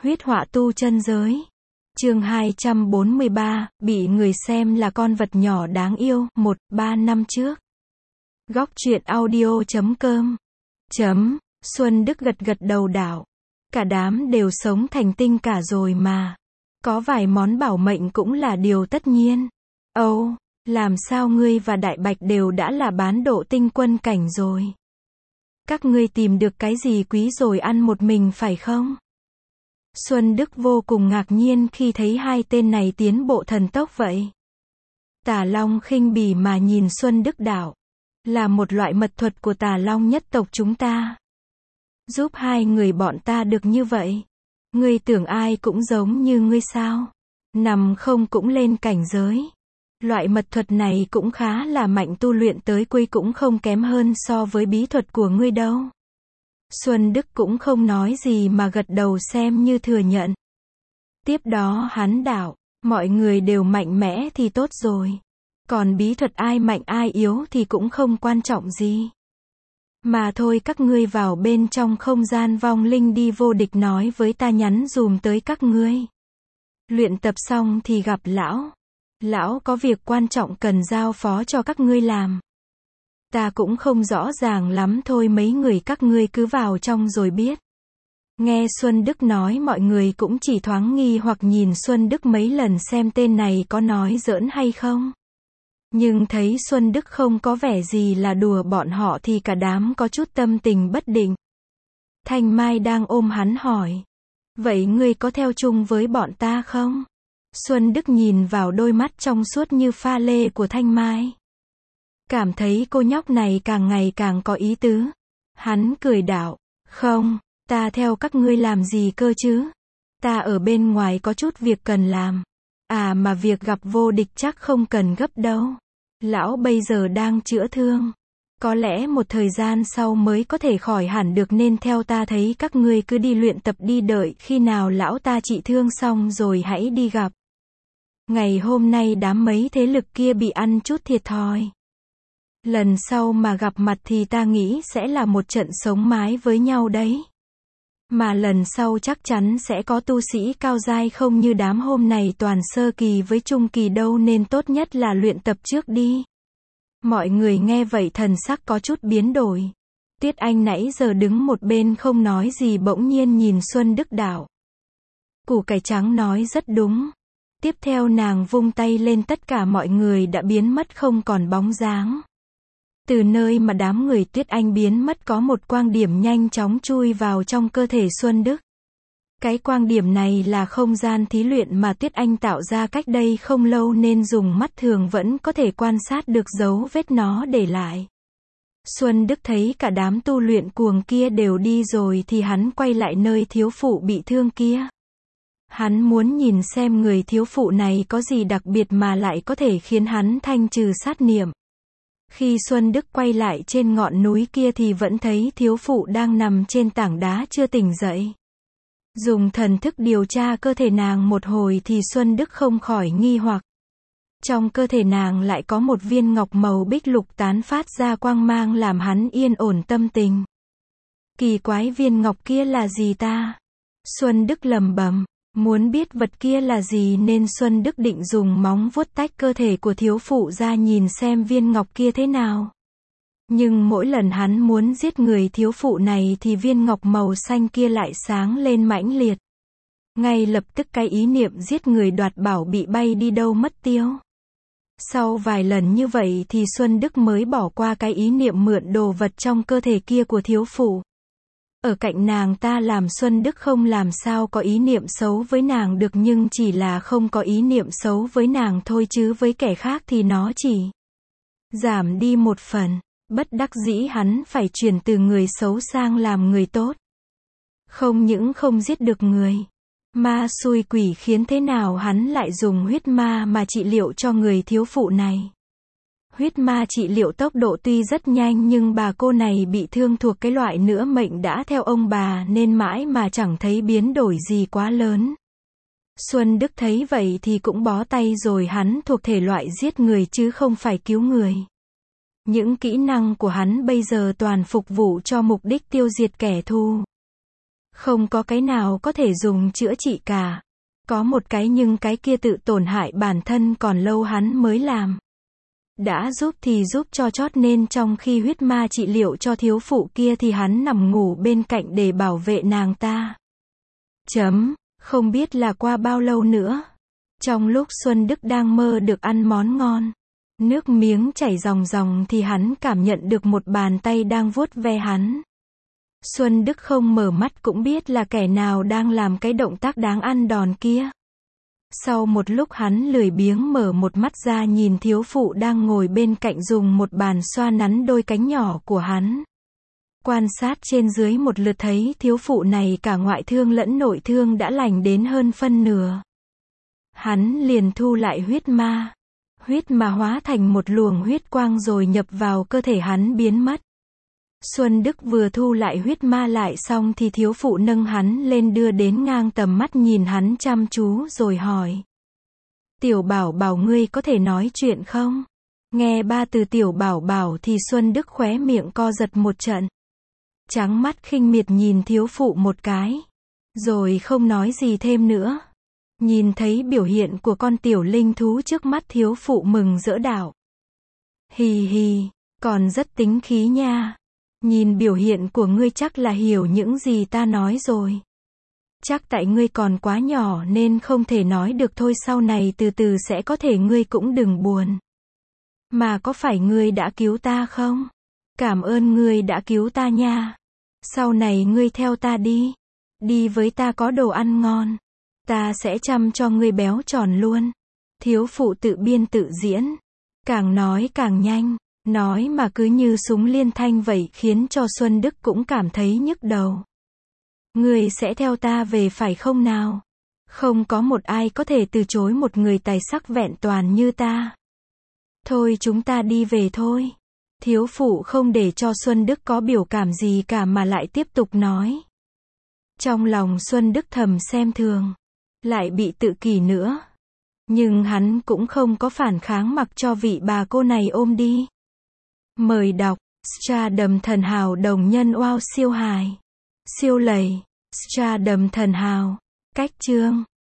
Huyết họa tu chân giới. Chương 243, bị người xem là con vật nhỏ đáng yêu, 3 năm trước. Góc truyện audio.com. Xuân Đức gật gật đầu đạo. Cả đám đều sống thành tinh cả rồi mà. Có vài món bảo mệnh cũng là điều tất nhiên. Âu, làm sao ngươi và Đại Bạch đều đã là bán độ tinh quân cảnh rồi? Các ngươi tìm được cái gì quý rồi ăn một mình phải không? Xuân Đức vô cùng ngạc nhiên khi thấy hai tên này tiến bộ thần tốc vậy. Tà Long khinh bỉ mà nhìn Xuân Đức đạo. Là một loại mật thuật của Tà Long nhất tộc chúng ta. Giúp hai người bọn ta được như vậy. Ngươi tưởng ai cũng giống như ngươi sao? Nằm không cũng lên cảnh giới. Loại mật thuật này cũng khá là mạnh, tu luyện tới cuối cũng không kém hơn so với bí thuật của ngươi đâu. Xuân Đức cũng không nói gì mà gật đầu xem như thừa nhận. Tiếp đó hắn đạo, mọi người đều mạnh mẽ thì tốt rồi. Còn bí thuật ai mạnh ai yếu thì cũng không quan trọng gì. Mà thôi, các ngươi vào bên trong không gian vong linh đi, vô địch nói với ta nhắn dùm tới các ngươi. Luyện tập xong thì gặp lão. Lão có việc quan trọng cần giao phó cho các ngươi làm. Ta cũng không rõ ràng lắm, thôi mấy người các ngươi cứ vào trong rồi biết. Nghe Xuân Đức nói, mọi người cũng chỉ thoáng nghi hoặc nhìn Xuân Đức mấy lần xem tên này có nói giỡn hay không. Nhưng thấy Xuân Đức không có vẻ gì là đùa bọn họ thì cả đám có chút tâm tình bất định. Thanh Mai đang ôm hắn hỏi. Vậy ngươi có theo chung với bọn ta không? Xuân Đức nhìn vào đôi mắt trong suốt như pha lê của Thanh Mai. Cảm thấy cô nhóc này càng ngày càng có ý tứ. Hắn cười đạo. Không, ta theo các ngươi làm gì cơ chứ? Ta ở bên ngoài có chút việc cần làm. À mà việc gặp vô địch chắc không cần gấp đâu. Lão bây giờ đang chữa thương. Có lẽ một thời gian sau mới có thể khỏi hẳn được, nên theo ta thấy các ngươi cứ đi luyện tập đi, đợi khi nào lão ta trị thương xong rồi hãy đi gặp. Ngày hôm nay đám mấy thế lực kia bị ăn chút thiệt thòi. Lần sau mà gặp mặt thì ta nghĩ sẽ là một trận sống mái với nhau đấy. Mà lần sau chắc chắn sẽ có tu sĩ cao giai, không như đám hôm này toàn sơ kỳ với trung kỳ đâu, nên tốt nhất là luyện tập trước đi. Mọi người nghe vậy thần sắc có chút biến đổi. Tuyết Anh nãy giờ đứng một bên không nói gì bỗng nhiên nhìn Xuân Đức đạo. Củ cải trắng nói rất đúng. Tiếp theo nàng vung tay lên, tất cả mọi người đã biến mất không còn bóng dáng. Từ nơi mà đám người Tuyết Anh biến mất có một quang điểm nhanh chóng chui vào trong cơ thể Xuân Đức. Cái quang điểm này là không gian thí luyện mà Tuyết Anh tạo ra cách đây không lâu, nên dùng mắt thường vẫn có thể quan sát được dấu vết nó để lại. Xuân Đức thấy cả đám tu luyện cuồng kia đều đi rồi thì hắn quay lại nơi thiếu phụ bị thương kia. Hắn muốn nhìn xem người thiếu phụ này có gì đặc biệt mà lại có thể khiến hắn thanh trừ sát niệm. Khi Xuân Đức quay lại trên ngọn núi kia thì vẫn thấy thiếu phụ đang nằm trên tảng đá chưa tỉnh dậy. Dùng thần thức điều tra cơ thể nàng một hồi thì Xuân Đức không khỏi nghi hoặc. Trong cơ thể nàng lại có một viên ngọc màu bích lục tán phát ra quang mang làm hắn yên ổn tâm tình. Kỳ quái, viên ngọc kia là gì ta? Xuân Đức lẩm bẩm. Muốn biết vật kia là gì nên Xuân Đức định dùng móng vuốt tách cơ thể của thiếu phụ ra nhìn xem viên ngọc kia thế nào. Nhưng mỗi lần hắn muốn giết người thiếu phụ này thì viên ngọc màu xanh kia lại sáng lên mãnh liệt. Ngay lập tức cái ý niệm giết người đoạt bảo bị bay đi đâu mất tiêu. Sau vài lần như vậy thì Xuân Đức mới bỏ qua cái ý niệm mượn đồ vật trong cơ thể kia của thiếu phụ. Ở cạnh nàng ta làm Xuân Đức không làm sao có ý niệm xấu với nàng được, nhưng chỉ là không có ý niệm xấu với nàng thôi, chứ với kẻ khác thì nó chỉ giảm đi một phần. Bất đắc dĩ hắn phải chuyển từ người xấu sang làm người tốt. Không những không giết được người ma xui quỷ khiến, thế nào hắn lại dùng huyết ma mà trị liệu cho người thiếu phụ này. Huyết ma trị liệu tốc độ tuy rất nhanh nhưng bà cô này bị thương thuộc cái loại nữa mệnh đã theo ông bà nên mãi mà chẳng thấy biến đổi gì quá lớn. Xuân Đức thấy vậy thì cũng bó tay rồi, hắn thuộc thể loại giết người chứ không phải cứu người. Những kỹ năng của hắn bây giờ toàn phục vụ cho mục đích tiêu diệt kẻ thù. Không có cái nào có thể dùng chữa trị cả. Có một cái nhưng cái kia tự tổn hại bản thân còn lâu hắn mới làm. Đã giúp thì giúp cho chót nên trong khi huyết ma trị liệu cho thiếu phụ kia thì hắn nằm ngủ bên cạnh để bảo vệ nàng ta. Không biết là qua bao lâu nữa. Trong lúc Xuân Đức đang mơ được ăn món ngon, nước miếng chảy ròng ròng thì hắn cảm nhận được một bàn tay đang vuốt ve hắn. Xuân Đức không mở mắt cũng biết là kẻ nào đang làm cái động tác đáng ăn đòn kia. Sau một lúc hắn lười biếng mở một mắt ra nhìn thiếu phụ đang ngồi bên cạnh dùng một bàn xoa nắn đôi cánh nhỏ của hắn. Quan sát trên dưới một lượt thấy thiếu phụ này cả ngoại thương lẫn nội thương đã lành đến hơn phân nửa. Hắn liền thu lại huyết ma. Huyết ma hóa thành một luồng huyết quang rồi nhập vào cơ thể hắn biến mất. Xuân Đức vừa thu lại huyết ma lại xong thì thiếu phụ nâng hắn lên đưa đến ngang tầm mắt nhìn hắn chăm chú rồi hỏi. Tiểu Bảo Bảo ngươi có thể nói chuyện không? Nghe ba từ Tiểu Bảo Bảo thì Xuân Đức khóe miệng co giật một trận. Trắng mắt khinh miệt nhìn thiếu phụ một cái. Rồi không nói gì thêm nữa. Nhìn thấy biểu hiện của con tiểu linh thú trước mắt thiếu phụ mừng rỡ đạo. Hì hì, còn rất tính khí nha. Nhìn biểu hiện của ngươi chắc là hiểu những gì ta nói rồi. Chắc tại ngươi còn quá nhỏ nên không thể nói được thôi, sau này từ từ sẽ có thể, ngươi cũng đừng buồn. Mà có phải ngươi đã cứu ta không? Cảm ơn ngươi đã cứu ta nha. Sau này ngươi theo ta đi. Đi với ta có đồ ăn ngon. Ta sẽ chăm cho ngươi béo tròn luôn. Thiếu phụ tự biên tự diễn. Càng nói càng nhanh. Nói mà cứ như súng liên thanh vậy khiến cho Xuân Đức cũng cảm thấy nhức đầu. Ngươi sẽ theo ta về phải không nào? Không có một ai có thể từ chối một người tài sắc vẹn toàn như ta. Thôi chúng ta đi về thôi. Thiếu phụ không để cho Xuân Đức có biểu cảm gì cả mà lại tiếp tục nói. Trong lòng Xuân Đức thầm xem thường. Lại bị tự kỷ nữa. Nhưng hắn cũng không có phản kháng mặc cho vị bà cô này ôm đi. Mời đọc, Stardom thần hào đồng nhân wow siêu hài. Siêu lầy, Stardom thần hào. Cách chương